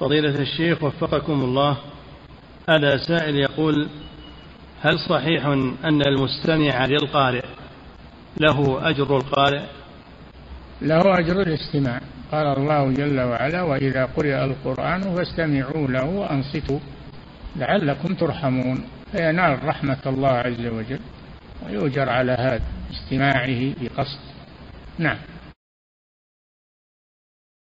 فضيلة الشيخ وفقكم الله، هذا سائل يقول: هل صحيح أن المستمع للقارئ له أجر القارئ؟ له أجر الاستماع. قال الله جل وعلا: وإذا قرئ القرآن فاستمعوا له وأنصتوا لعلكم ترحمون، فينال رحمة الله عز وجل ويؤجر على هذا استماعه بقصد. نعم.